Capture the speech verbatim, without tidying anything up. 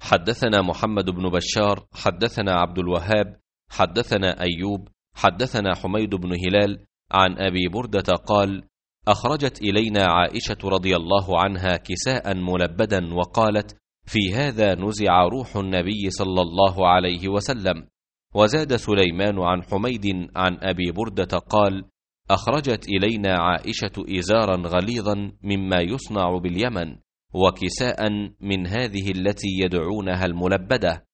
حدثنا محمد بن بشار حدثنا عبد الوهاب حدثنا أيوب حدثنا حميد بن هلال عن أبي بردة قال: أخرجت إلينا عائشة رضي الله عنها كساء ملبدا وقالت: في هذا نزع روح النبي صلى الله عليه وسلم. وزاد سليمان عن حميد عن أبي بردة قال: أخرجت إلينا عائشة إزارا غليظا مما يصنع باليمن، وكساء من هذه التي يدعونها الملبدة،